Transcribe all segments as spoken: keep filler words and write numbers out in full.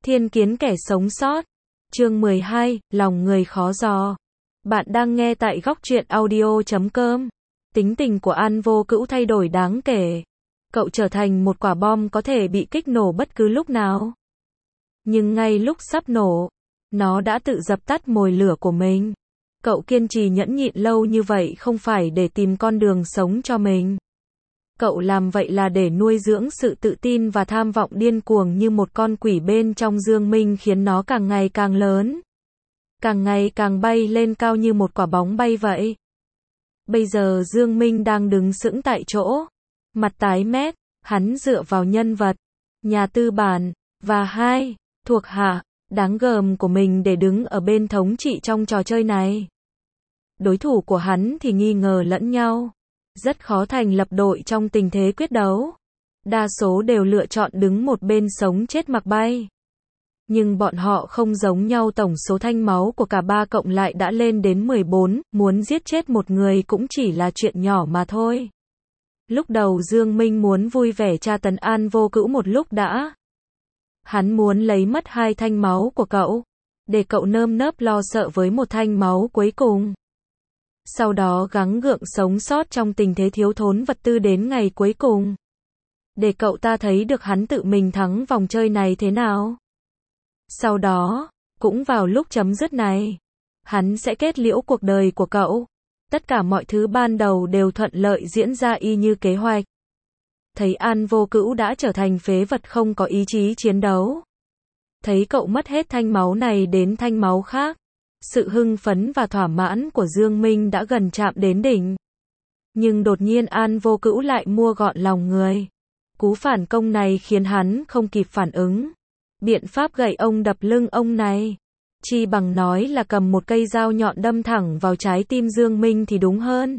Thiên kiến kẻ sống sót. Chương mười hai, lòng người khó dò. Bạn đang nghe tại góc truyện audio chấm com. Tính tình của An Vô Cữu thay đổi đáng kể. Cậu trở thành một quả bom có thể bị kích nổ bất cứ lúc nào. Nhưng ngay lúc sắp nổ, nó đã tự dập tắt mồi lửa của mình. Cậu kiên trì nhẫn nhịn lâu như vậy không phải để tìm con đường sống cho mình. Cậu làm vậy là để nuôi dưỡng sự tự tin và tham vọng điên cuồng như một con quỷ bên trong Dương Minh, khiến nó càng ngày càng lớn. Càng ngày càng bay lên cao như một quả bóng bay vậy. Bây giờ Dương Minh đang đứng sững tại chỗ. Mặt tái mét, hắn dựa vào nhân vật, nhà tư bản, và hai, thuộc hạ, đáng gờm của mình để đứng ở bên thống trị trong trò chơi này. Đối thủ của hắn thì nghi ngờ lẫn nhau. Rất khó thành lập đội trong tình thế quyết đấu. Đa số đều lựa chọn đứng một bên sống chết mặc bay. Nhưng bọn họ không giống nhau, tổng số thanh máu của cả ba cộng lại đã lên đến mười bốn, muốn giết chết một người cũng chỉ là chuyện nhỏ mà thôi. Lúc đầu Dương Minh muốn vui vẻ tra tấn An Vô Cữu một lúc đã. Hắn muốn lấy mất hai thanh máu của cậu, để cậu nơm nớp lo sợ với một thanh máu cuối cùng. Sau đó gắng gượng sống sót trong tình thế thiếu thốn vật tư đến ngày cuối cùng. Để cậu ta thấy được hắn tự mình thắng vòng chơi này thế nào. Sau đó, cũng vào lúc chấm dứt này, hắn sẽ kết liễu cuộc đời của cậu. Tất cả mọi thứ ban đầu đều thuận lợi diễn ra y như kế hoạch. Thấy An Vô Cữu đã trở thành phế vật không có ý chí chiến đấu. Thấy cậu mất hết thanh máu này đến thanh máu khác. Sự hưng phấn và thỏa mãn của Dương Minh đã gần chạm đến đỉnh. Nhưng đột nhiên An Vô Cữu lại mua gọn lòng người. Cú phản công này khiến hắn không kịp phản ứng. Biện pháp gậy ông đập lưng ông này, chi bằng nói là cầm một cây dao nhọn đâm thẳng vào trái tim Dương Minh thì đúng hơn.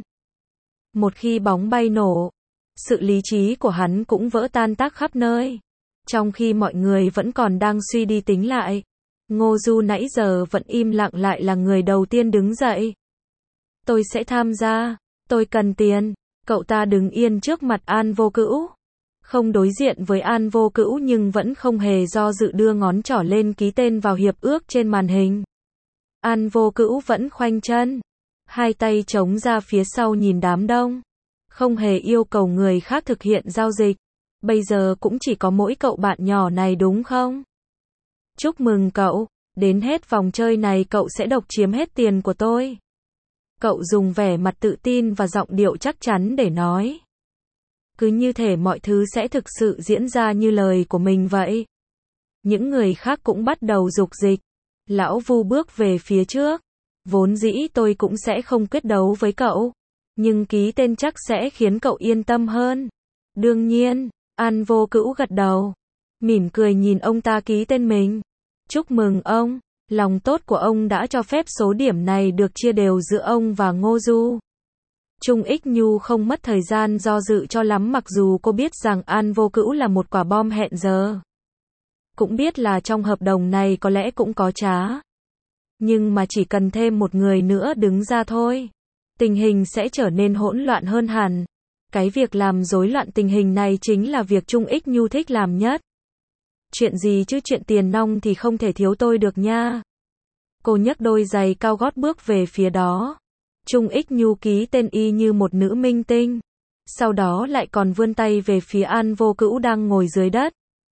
Một khi bóng bay nổ, sự lý trí của hắn cũng vỡ tan tác khắp nơi. Trong khi mọi người vẫn còn đang suy đi tính lại, Ngô Du nãy giờ vẫn im lặng lại là người đầu tiên đứng dậy. Tôi sẽ tham gia, tôi cần tiền. Cậu ta đứng yên trước mặt An Vô Cữu. Không đối diện với An Vô Cữu nhưng vẫn không hề do dự đưa ngón trỏ lên ký tên vào hiệp ước trên màn hình. An Vô Cữu vẫn khoanh chân, hai tay chống ra phía sau nhìn đám đông. Không hề yêu cầu người khác thực hiện giao dịch. Bây giờ cũng chỉ có mỗi cậu bạn nhỏ này đúng không? Chúc mừng cậu, đến hết vòng chơi này cậu sẽ độc chiếm hết tiền của tôi. Cậu dùng vẻ mặt tự tin và giọng điệu chắc chắn để nói. Cứ như thể mọi thứ sẽ thực sự diễn ra như lời của mình vậy. Những người khác cũng bắt đầu dục dịch. Lão Vu bước về phía trước. Vốn dĩ tôi cũng sẽ không quyết đấu với cậu. Nhưng ký tên chắc sẽ khiến cậu yên tâm hơn. Đương nhiên, An Vô Cữu gật đầu. Mỉm cười nhìn ông ta ký tên mình. Chúc mừng ông, lòng tốt của ông đã cho phép số điểm này được chia đều giữa ông và Ngô Du. Trung Ích Nhu không mất thời gian do dự cho lắm, mặc dù cô biết rằng An Vô Cữu là một quả bom hẹn giờ. Cũng biết là trong hợp đồng này có lẽ cũng có trá. Nhưng mà chỉ cần thêm một người nữa đứng ra thôi, tình hình sẽ trở nên hỗn loạn hơn hẳn. Cái việc làm rối loạn tình hình này chính là việc Trung Ích Nhu thích làm nhất. Chuyện gì chứ, chuyện tiền nong thì không thể thiếu tôi được nha. Cô nhấc đôi giày cao gót bước về phía đó. Trung Ích Nhu ký tên y như một nữ minh tinh. Sau đó lại còn vươn tay về phía An Vô Cữu đang ngồi dưới đất.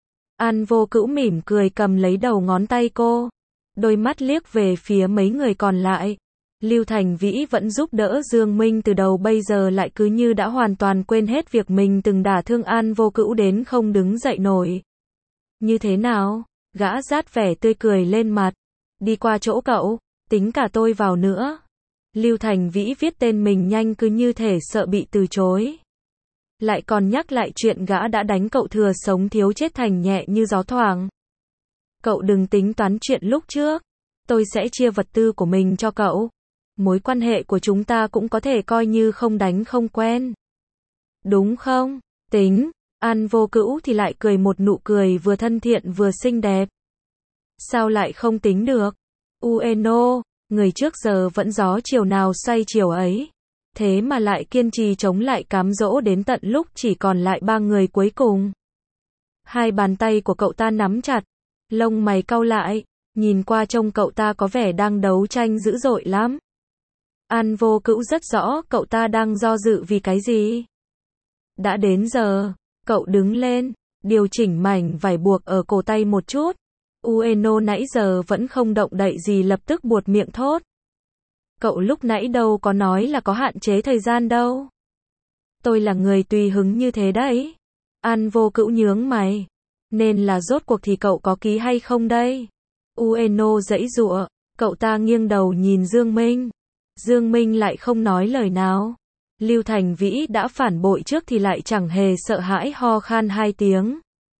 An Vô Cữu mỉm cười cầm lấy đầu ngón tay cô. Đôi mắt liếc về phía mấy người còn lại. Lưu Thành Vĩ vẫn giúp đỡ Dương Minh từ đầu, bây giờ lại cứ như đã hoàn toàn quên hết việc mình từng đả thương An Vô Cữu đến không đứng dậy nổi. Như thế nào? Gã rát vẻ tươi cười lên mặt. Đi qua chỗ cậu, tính cả tôi vào nữa. Lưu Thành Vĩ viết tên mình nhanh cứ như thể sợ bị từ chối. Lại còn nhắc lại chuyện gã đã đánh cậu thừa sống thiếu chết thành nhẹ như gió thoảng. Cậu đừng tính toán chuyện lúc trước. Tôi sẽ chia vật tư của mình cho cậu. Mối quan hệ của chúng ta cũng có thể coi như không đánh không quen. Đúng không? Tính. An Vô Cữu thì lại cười một nụ cười vừa thân thiện vừa xinh đẹp. Sao lại không tính được? Ueno, người trước giờ vẫn gió chiều nào xoay chiều ấy. Thế mà lại kiên trì chống lại cám dỗ đến tận lúc chỉ còn lại ba người cuối cùng. Hai bàn tay của cậu ta nắm chặt. Lông mày cau lại, nhìn qua trông cậu ta có vẻ đang đấu tranh dữ dội lắm. An Vô Cữu rất rõ cậu ta đang do dự vì cái gì. Đã đến giờ, cậu đứng lên, điều chỉnh mảnh vải buộc ở cổ tay một chút. Ueno nãy giờ vẫn không động đậy gì lập tức buột miệng thốt. Cậu lúc nãy đâu có nói là có hạn chế thời gian đâu. Tôi là người tùy hứng như thế đấy. An Vô Cữu nhướng mày. Nên là rốt cuộc thì cậu có ký hay không đây? Ueno giãy giụa, cậu ta nghiêng đầu nhìn Dương Minh. Dương Minh lại không nói lời nào. Lưu Thành Vĩ đã phản bội trước thì lại chẳng hề sợ hãi ho khan hai tiếng.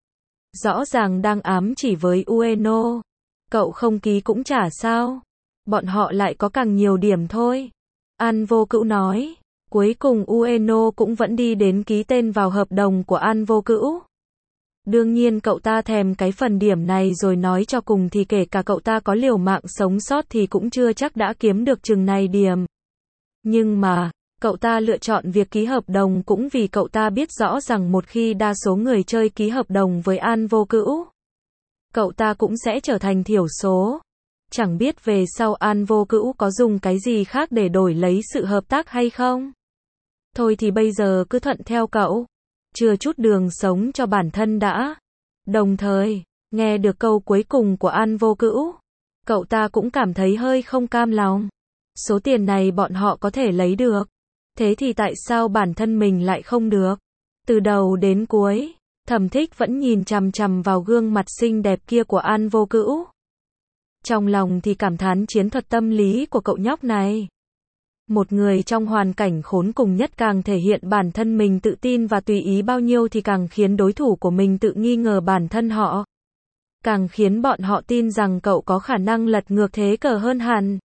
Rõ ràng đang ám chỉ với Ueno. Cậu không ký cũng chả sao. Bọn họ lại có càng nhiều điểm thôi. An Vô Cữu nói. Cuối cùng Ueno cũng vẫn đi đến ký tên vào hợp đồng của An Vô Cữu. Đương nhiên cậu ta thèm cái phần điểm này rồi, nói cho cùng thì kể cả cậu ta có liều mạng sống sót thì cũng chưa chắc đã kiếm được chừng này điểm. Nhưng mà, cậu ta lựa chọn việc ký hợp đồng cũng vì cậu ta biết rõ rằng một khi đa số người chơi ký hợp đồng với An Vô Cữu, cậu ta cũng sẽ trở thành thiểu số. Chẳng biết về sau An Vô Cữu có dùng cái gì khác để đổi lấy sự hợp tác hay không. Thôi thì bây giờ cứ thuận theo cậu. Chưa chút đường sống cho bản thân đã. Đồng thời, nghe được câu cuối cùng của An Vô Cữu, cậu ta cũng cảm thấy hơi không cam lòng. Số tiền này bọn họ có thể lấy được. Thế thì tại sao bản thân mình lại không được? Từ đầu đến cuối, Thẩm Thích vẫn nhìn chằm chằm vào gương mặt xinh đẹp kia của An Vô Cữu. Trong lòng thì cảm thán chiến thuật tâm lý của cậu nhóc này. Một người trong hoàn cảnh khốn cùng nhất càng thể hiện bản thân mình tự tin và tùy ý bao nhiêu thì càng khiến đối thủ của mình tự nghi ngờ bản thân họ. Càng khiến bọn họ tin rằng cậu có khả năng lật ngược thế cờ hơn hẳn.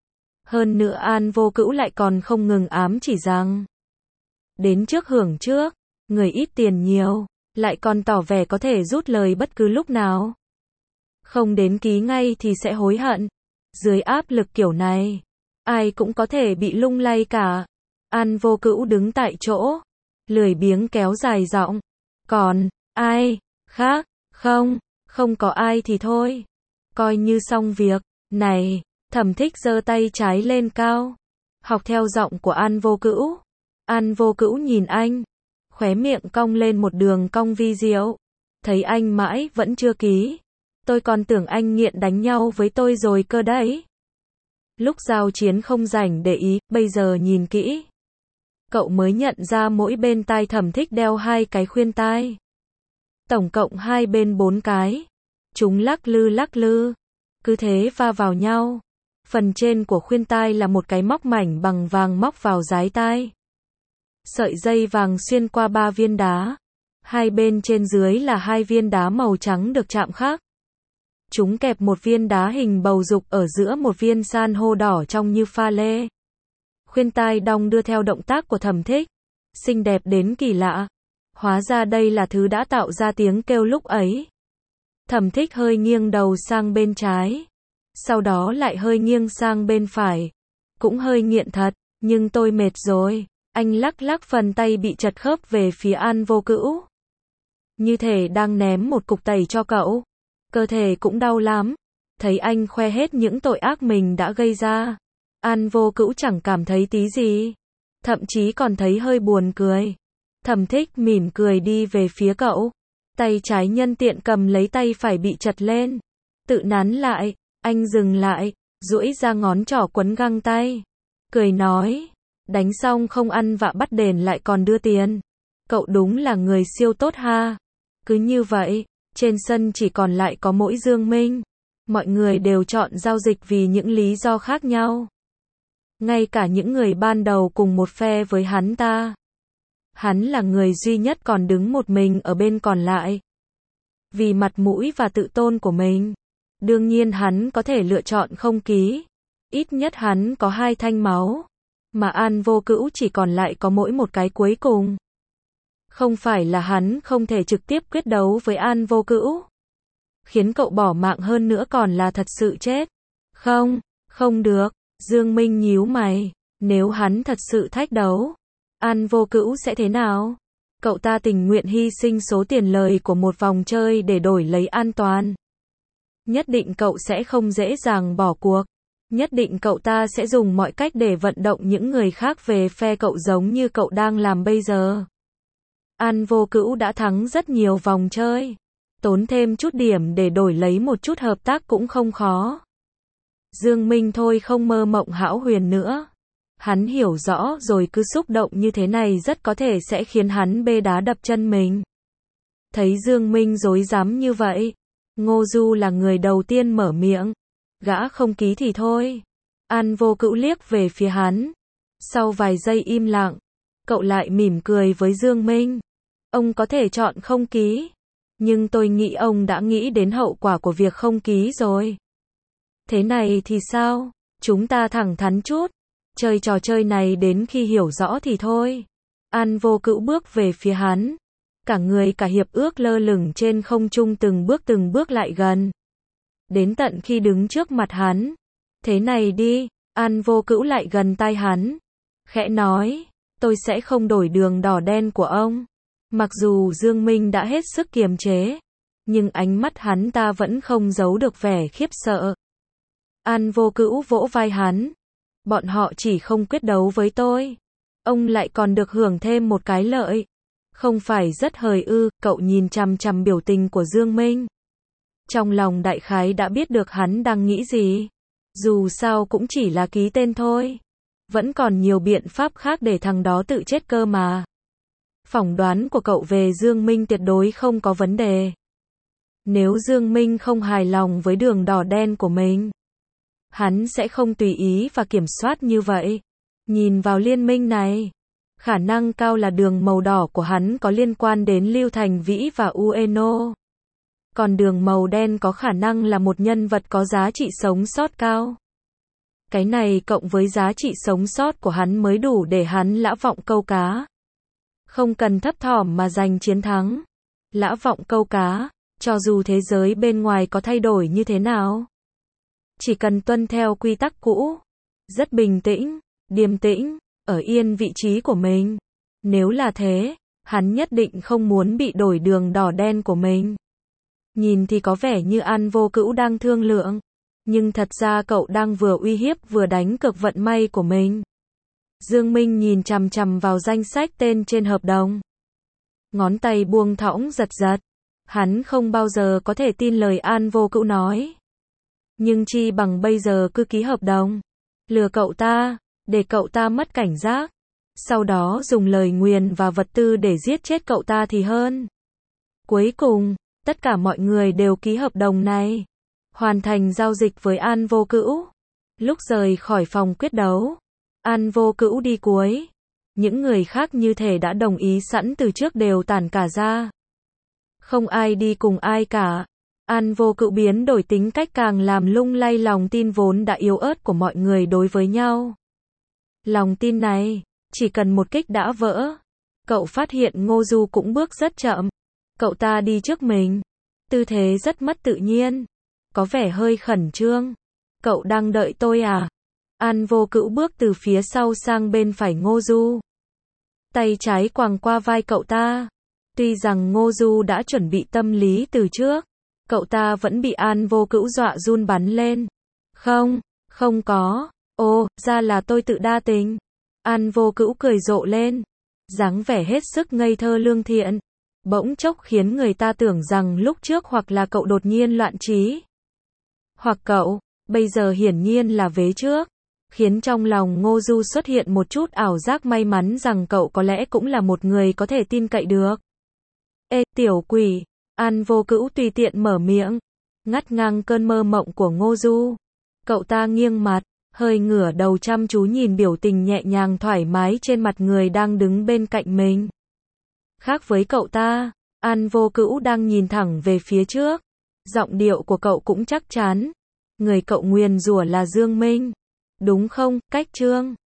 Hơn nữa An Vô Cữu lại còn không ngừng ám chỉ rằng đến trước hưởng trước, người ít tiền nhiều, lại còn tỏ vẻ có thể rút lời bất cứ lúc nào. Không đến ký ngay thì sẽ hối hận. Dưới áp lực kiểu này, ai cũng có thể bị lung lay cả. An Vô Cữu đứng tại chỗ, lười biếng kéo dài giọng. Còn, ai, khác, không, không có ai thì thôi. Coi như xong việc, này, Thẩm Thích giơ tay trái lên cao. Học theo giọng của An Vô Cữu. An Vô Cữu nhìn anh, khóe miệng cong lên một đường cong vi diệu. Thấy anh mãi vẫn chưa ký. Tôi còn tưởng anh nghiện đánh nhau với tôi rồi cơ đấy. Lúc giao chiến không rảnh để ý, bây giờ nhìn kỹ. Cậu mới nhận ra mỗi bên tai Thẩm Thích đeo hai cái khuyên tai. Tổng cộng hai bên bốn cái. Chúng lắc lư lắc lư. Cứ thế va vào nhau. Phần trên của khuyên tai là một cái móc mảnh bằng vàng móc vào dái tai. Sợi dây vàng xuyên qua ba viên đá. Hai bên trên dưới là hai viên đá màu trắng được chạm khắc. Chúng kẹp một viên đá hình bầu dục ở giữa một viên san hô đỏ trông như pha lê. Khuyên tai đong đưa theo động tác của Thẩm Thích. Xinh đẹp đến kỳ lạ. Hóa ra đây là thứ đã tạo ra tiếng kêu lúc ấy. Thẩm Thích hơi nghiêng đầu sang bên trái. Sau đó lại hơi nghiêng sang bên phải. Cũng hơi nghiện thật, nhưng tôi mệt rồi. Anh lắc lắc phần tay bị chật khớp về phía An Vô Cữu. Như thể đang ném một cục tẩy cho cậu. Cơ thể cũng đau lắm. Thấy anh khoe hết những tội ác mình đã gây ra. An Vô Cữu chẳng cảm thấy tí gì. Thậm chí còn thấy hơi buồn cười. Thẩm Thích mỉm cười đi về phía cậu. Tay trái nhân tiện cầm lấy tay phải bị chật lên. Tự nắn lại. Anh dừng lại. Duỗi ra ngón trỏ quấn găng tay. Cười nói. Đánh xong không ăn vạ bắt đền lại còn đưa tiền. Cậu đúng là người siêu tốt ha. Cứ như vậy. Trên sân chỉ còn lại có mỗi Dương Minh. Mọi người đều chọn giao dịch vì những lý do khác nhau. Ngay cả những người ban đầu cùng một phe với hắn ta. Hắn là người duy nhất còn đứng một mình ở bên còn lại. Vì mặt mũi và tự tôn của mình. Đương nhiên hắn có thể lựa chọn không ký. Ít nhất hắn có hai thanh máu. Mà An Vô Cữu chỉ còn lại có mỗi một cái cuối cùng. Không phải là hắn không thể trực tiếp quyết đấu với An Vô Cữu. Khiến cậu bỏ mạng hơn nữa còn là thật sự chết. Không, không được. Dương Minh nhíu mày. Nếu hắn thật sự thách đấu, An Vô Cữu sẽ thế nào? Cậu ta tình nguyện hy sinh số tiền lời của một vòng chơi để đổi lấy an toàn. Nhất định cậu sẽ không dễ dàng bỏ cuộc. Nhất định cậu ta sẽ dùng mọi cách để vận động những người khác về phe cậu giống như cậu đang làm bây giờ. An Vô Cữu đã thắng rất nhiều vòng chơi. Tốn thêm chút điểm để đổi lấy một chút hợp tác cũng không khó. Dương Minh thôi không mơ mộng hão huyền nữa. Hắn hiểu rõ rồi cứ xúc động như thế này rất có thể sẽ khiến hắn bê đá đập chân mình. Thấy Dương Minh dối dám như vậy, Ngô Du là người đầu tiên mở miệng. Gã không ký thì thôi. An Vô Cữu liếc về phía hắn. Sau vài giây im lặng, cậu lại mỉm cười với Dương Minh. Ông có thể chọn không ký. Nhưng tôi nghĩ ông đã nghĩ đến hậu quả của việc không ký rồi. Thế này thì sao? Chúng ta thẳng thắn chút. Chơi trò chơi này đến khi hiểu rõ thì thôi. An Vô Cữu bước về phía hắn. Cả người cả hiệp ước lơ lửng trên không trung từng bước từng bước lại gần. Đến tận khi đứng trước mặt hắn. Thế này đi, An Vô Cữu lại gần tai hắn. Khẽ nói, tôi sẽ không đổi đường đỏ đen của ông. Mặc dù Dương Minh đã hết sức kiềm chế, nhưng ánh mắt hắn ta vẫn không giấu được vẻ khiếp sợ. An Vô Cữu vỗ vai hắn. Bọn họ chỉ không quyết đấu với tôi. Ông lại còn được hưởng thêm một cái lợi. Không phải rất hời ư? Cậu nhìn chằm chằm biểu tình của Dương Minh. Trong lòng đại khái đã biết được hắn đang nghĩ gì. Dù sao cũng chỉ là ký tên thôi. Vẫn còn nhiều biện pháp khác để thằng đó tự chết cơ mà. Phỏng đoán của cậu về Dương Minh tuyệt đối không có vấn đề. Nếu Dương Minh không hài lòng với đường đỏ đen của mình, hắn sẽ không tùy ý và kiểm soát như vậy. Nhìn vào liên minh này, khả năng cao là đường màu đỏ của hắn có liên quan đến Lưu Thành Vĩ và Ueno. Còn đường màu đen có khả năng là một nhân vật có giá trị sống sót cao. Cái này cộng với giá trị sống sót của hắn mới đủ để hắn lã vọng câu cá. Không cần thấp thỏm mà giành chiến thắng. Lã vọng câu cá, cho dù thế giới bên ngoài có thay đổi như thế nào. Chỉ cần tuân theo quy tắc cũ. Rất bình tĩnh, điềm tĩnh, ở yên vị trí của mình. Nếu là thế, hắn nhất định không muốn bị đổi đường đỏ đen của mình. Nhìn thì có vẻ như An Vô Cữu đang thương lượng. Nhưng thật ra cậu đang vừa uy hiếp vừa đánh cược vận may của mình. Dương Minh nhìn chằm chằm vào danh sách tên trên hợp đồng. Ngón tay buông thõng giật giật. Hắn không bao giờ có thể tin lời An Vô Cữu nói. Nhưng chi bằng bây giờ cứ ký hợp đồng. Lừa cậu ta, để cậu ta mất cảnh giác. Sau đó dùng lời nguyền và vật tư để giết chết cậu ta thì hơn. Cuối cùng, tất cả mọi người đều ký hợp đồng này. Hoàn thành giao dịch với An Vô Cữu. Lúc rời khỏi phòng quyết đấu, An Vô Cữu đi cuối. Những người khác như thể đã đồng ý sẵn từ trước đều tản cả ra. Không ai đi cùng ai cả. An Vô Cữu biến đổi tính cách càng làm lung lay lòng tin vốn đã yếu ớt của mọi người đối với nhau. Lòng tin này, chỉ cần một kích đã vỡ. Cậu phát hiện Ngô Du cũng bước rất chậm. Cậu ta đi trước mình. Tư thế rất mất tự nhiên. Có vẻ hơi khẩn trương. Cậu đang đợi tôi à? An Vô Cữu bước từ phía sau sang bên phải Ngô Du. Tay trái quàng qua vai cậu ta. Tuy rằng Ngô Du đã chuẩn bị tâm lý từ trước, cậu ta vẫn bị An Vô Cữu dọa run bắn lên. Không, không có. Ồ, ra là tôi tự đa tình. An Vô Cữu cười rộ lên. Dáng vẻ hết sức ngây thơ lương thiện. Bỗng chốc khiến người ta tưởng rằng lúc trước hoặc là cậu đột nhiên loạn trí. Hoặc cậu, bây giờ hiển nhiên là vế trước. Khiến trong lòng Ngô Du xuất hiện một chút ảo giác may mắn rằng cậu có lẽ cũng là một người có thể tin cậy được. Ê, tiểu quỷ. An Vô Cữu tùy tiện mở miệng. Ngắt ngang cơn mơ mộng của Ngô Du. Cậu ta nghiêng mặt, hơi ngửa đầu chăm chú nhìn biểu tình nhẹ nhàng thoải mái trên mặt người đang đứng bên cạnh mình. Khác với cậu ta, An Vô Cữu đang nhìn thẳng về phía trước. Giọng điệu của cậu cũng chắc chắn. Người cậu nguyền rủa là Dương Minh. Đúng không, Cách Trương?